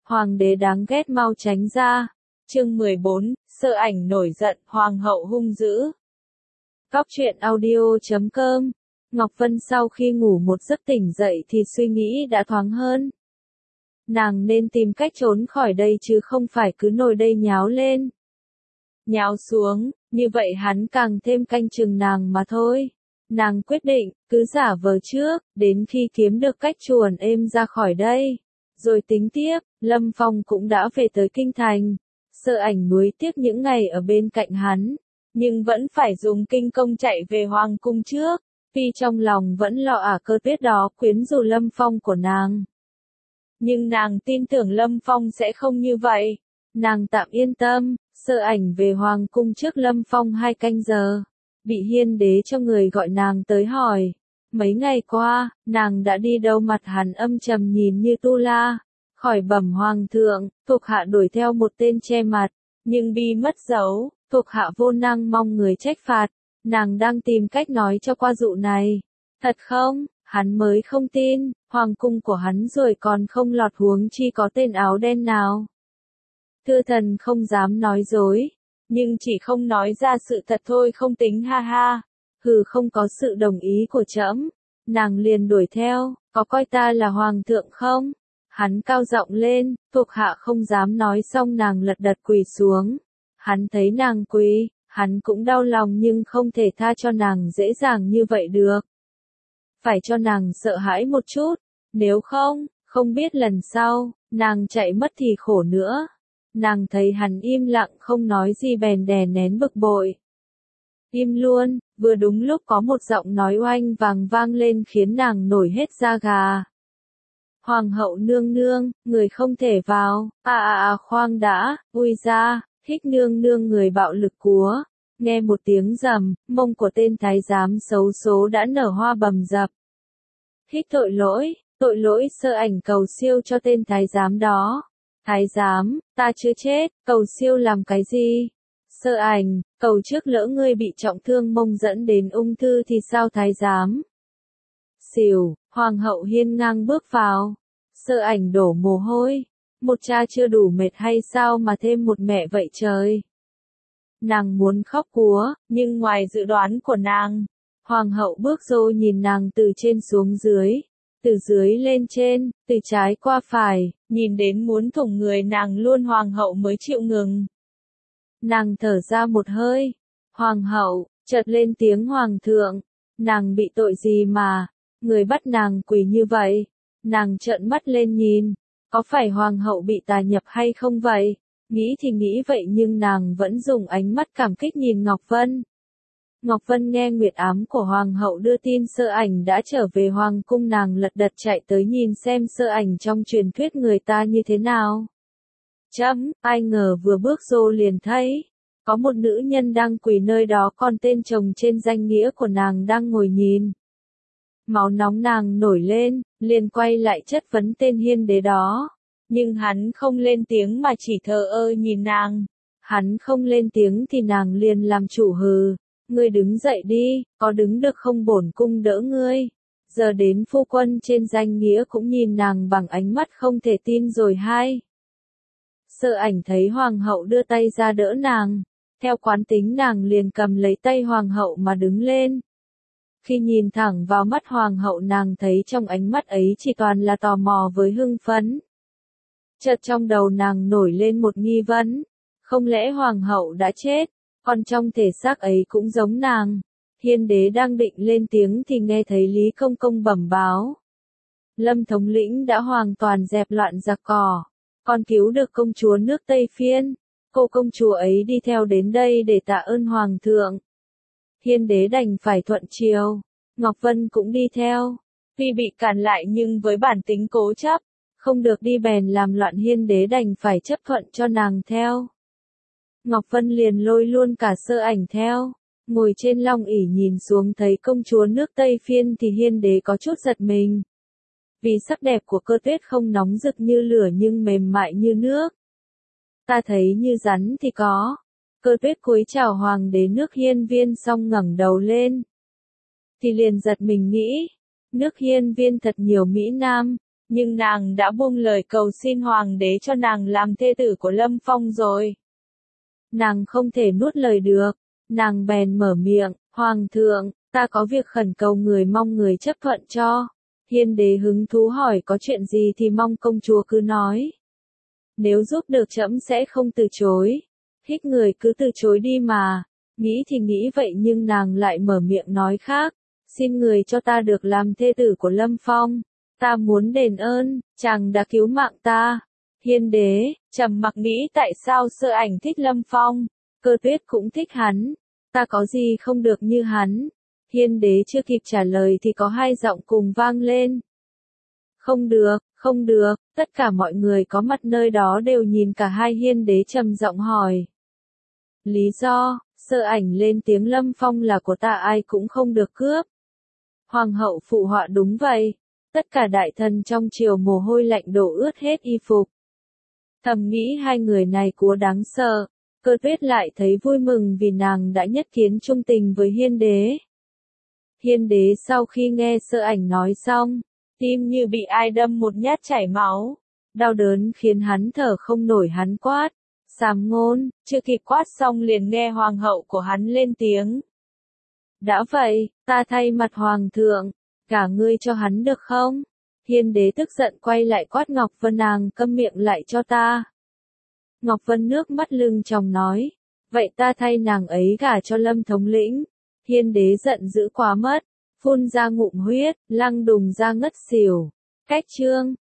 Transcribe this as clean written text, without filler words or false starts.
Hoàng đế đáng ghét mau tránh ra. Chương 14, Sơ Ảnh nổi giận, hoàng hậu hung dữ. Cóc truyện audio.com. Ngọc Vân sau khi ngủ một giấc tỉnh dậy thì suy nghĩ đã thoáng hơn. Nàng nên tìm cách trốn khỏi đây chứ không phải cứ nổi đây nháo lên. Nháo xuống, như vậy hắn càng thêm canh chừng nàng mà thôi. Nàng quyết định, cứ giả vờ trước, đến khi kiếm được cách chuồn êm ra khỏi đây. Rồi tính tiếp, Lâm Phong cũng đã về tới kinh thành. Sơ Ảnh nuối tiếc những ngày ở bên cạnh hắn, nhưng vẫn phải dùng kinh công chạy về hoàng cung trước, vì trong lòng vẫn lo Cơ Tuyết đó quyến rũ Lâm Phong của nàng. Nhưng nàng tin tưởng Lâm Phong sẽ không như vậy. Nàng tạm yên tâm, Sơ Ảnh về hoàng cung trước Lâm Phong 2 canh giờ. Bị Hiên Đế cho người gọi nàng tới hỏi. Mấy ngày qua, nàng đã đi đâu? Mặt hắn âm trầm nhìn như tu la. Khỏi bẩm hoàng thượng, thuộc hạ đuổi theo một tên che mặt, nhưng bị mất dấu, thuộc hạ vô năng mong người trách phạt. Nàng đang tìm cách nói cho qua dụ này. Thật không? Hắn mới không tin, hoàng cung của hắn rồi còn không lọt huống chi có tên áo đen nào. Thư thần không dám nói dối, nhưng chỉ không nói ra sự thật thôi không tính ha ha. Hừ, không có sự đồng ý của trẫm, nàng liền đuổi theo, có coi ta là hoàng thượng không? Hắn cao giọng lên, thuộc hạ không dám nói xong nàng lật đật quỳ xuống. Hắn thấy nàng quỳ, hắn cũng đau lòng nhưng không thể tha cho nàng dễ dàng như vậy được. Phải cho nàng sợ hãi một chút, nếu không, không biết lần sau, nàng chạy mất thì khổ nữa. Nàng thấy hắn im lặng không nói gì bèn đè nén bực bội. Im luôn, vừa đúng lúc có một giọng nói oanh vàng vang lên khiến nàng nổi hết da gà. Hoàng hậu nương nương, người không thể vào, khoan đã, ui ra, Thích nương nương người bạo lực cúa. Nghe một tiếng rầm, mông của tên thái giám xấu số đã nở hoa bầm dập. Thích tội lỗi Sơ Ảnh cầu siêu cho tên thái giám đó. Thái giám, ta chưa chết, cầu siêu làm cái gì? Sơ Ảnh, cầu trước lỡ ngươi bị trọng thương mông dẫn đến ung thư thì sao thái giám? Xỉu, hoàng hậu hiên ngang bước vào. Sơ Ảnh đổ mồ hôi. Một cha chưa đủ mệt hay sao mà thêm một mẹ vậy trời? Nàng muốn khóc cúa, nhưng ngoài dự đoán của nàng, hoàng hậu bước vô nhìn nàng từ trên xuống dưới, từ dưới lên trên, từ trái qua phải, nhìn đến muốn thủng người nàng luôn hoàng hậu mới chịu ngừng. Nàng thở ra một hơi, hoàng hậu, chợt lên tiếng hoàng thượng, nàng bị tội gì mà, người bắt nàng quỳ như vậy, nàng trợn mắt lên nhìn, có phải hoàng hậu bị tà nhập hay không vậy? Nghĩ thì nghĩ vậy nhưng nàng vẫn dùng ánh mắt cảm kích nhìn Ngọc Vân. Ngọc Vân nghe nguyệt ám của hoàng hậu đưa tin Sơ Ảnh đã trở về hoàng cung, nàng lật đật chạy tới nhìn xem Sơ Ảnh trong truyền thuyết người ta như thế nào. Ai ngờ vừa bước vô liền thấy, có một nữ nhân đang quỳ nơi đó còn tên chồng trên danh nghĩa của nàng đang ngồi nhìn. Máu nóng nàng nổi lên, liền quay lại chất vấn tên Hiên Đế đó. Nhưng hắn không lên tiếng mà chỉ thờ ơ nhìn nàng. Hắn không lên tiếng thì nàng liền làm chủ hừ. Ngươi đứng dậy đi, có đứng được không bổn cung đỡ ngươi. Giờ đến phu quân trên danh nghĩa cũng nhìn nàng bằng ánh mắt không thể tin rồi hay. Sơ Ảnh thấy hoàng hậu đưa tay ra đỡ nàng. Theo quán tính nàng liền cầm lấy tay hoàng hậu mà đứng lên. Khi nhìn thẳng vào mắt hoàng hậu nàng thấy trong ánh mắt ấy chỉ toàn là tò mò với hưng phấn. Chợt trong đầu nàng nổi lên một nghi vấn, không lẽ hoàng hậu đã chết, còn trong thể xác ấy cũng giống nàng. Hiên Đế đang định lên tiếng thì nghe thấy Lý Công Công bẩm báo. Lâm thống lĩnh đã hoàn toàn dẹp loạn giặc cỏ, còn cứu được công chúa nước Tây Phiên. Cô công chúa ấy đi theo đến đây để tạ ơn hoàng thượng. Hiên Đế đành phải thuận chiều, Ngọc Vân cũng đi theo. Tuy bị cản lại nhưng với bản tính cố chấp, không được đi bèn làm loạn, Hiên Đế đành phải chấp thuận cho nàng theo. Ngọc Vân liền lôi luôn cả Sơ Ảnh theo, ngồi trên long ỷ nhìn xuống thấy công chúa nước Tây Phiên thì Hiên Đế có chút giật mình. Vì sắc đẹp của Cơ Tuyết không nóng rực như lửa nhưng mềm mại như nước. Ta thấy như rắn thì có. Cơ Tuyết cúi chào hoàng đế nước Hiên Viên xong ngẩng đầu lên. Thì liền giật mình nghĩ, nước Hiên Viên thật nhiều mỹ nam, Nhưng nàng đã buông lời cầu xin hoàng đế cho nàng làm thê tử của Lâm Phong rồi. Nàng không thể nuốt lời được, nàng bèn mở miệng, Hoàng thượng, ta có việc khẩn cầu người mong người chấp thuận cho. Hiên đế hứng thú hỏi có chuyện gì thì mong công chúa cứ nói. Nếu giúp được trẫm sẽ không từ chối. Thích người cứ từ chối đi mà. Nghĩ thì nghĩ vậy nhưng nàng lại mở miệng nói khác. Xin người cho ta được làm thê tử của Lâm Phong. Ta muốn đền ơn, chàng đã cứu mạng ta. Hiên đế, trầm mặc nghĩ tại sao Sơ Ảnh thích Lâm Phong. Cơ Tuyết cũng thích hắn. Ta có gì không được như hắn. Hiên đế chưa kịp trả lời thì có hai giọng cùng vang lên. Không được, không được, tất cả mọi người có mặt nơi đó đều nhìn cả hai. Hiên đế trầm giọng hỏi. Lý do, Sơ Ảnh lên tiếng, Lâm Phong là của ta, ai cũng không được cướp. Hoàng hậu phụ họa đúng vậy. Tất cả đại thần trong triều mồ hôi lạnh đổ ướt hết y phục. Thầm nghĩ hai người này quá đáng sợ. Cơ Tuyết lại thấy vui mừng vì nàng đã nhất kiến trung tình với Hiên đế. Hiên đế sau khi nghe Sơ Ảnh nói xong, tim như bị ai đâm một nhát chảy máu. Đau đớn khiến hắn thở không nổi, hắn quát. Sàm ngôn, chưa kịp quát xong liền nghe hoàng hậu của hắn lên tiếng. Đã vậy, ta thay mặt hoàng thượng, cả ngươi cho hắn được không? Hiên đế tức giận quay lại quát Ngọc Vân, nàng câm miệng lại cho ta. Ngọc Vân nước mắt lưng tròng nói, vậy ta thay nàng ấy gả cho Lâm thống lĩnh. Hiên đế giận dữ quá mất, phun ra ngụm huyết, lăng đùng ra ngất xỉu. Cách chương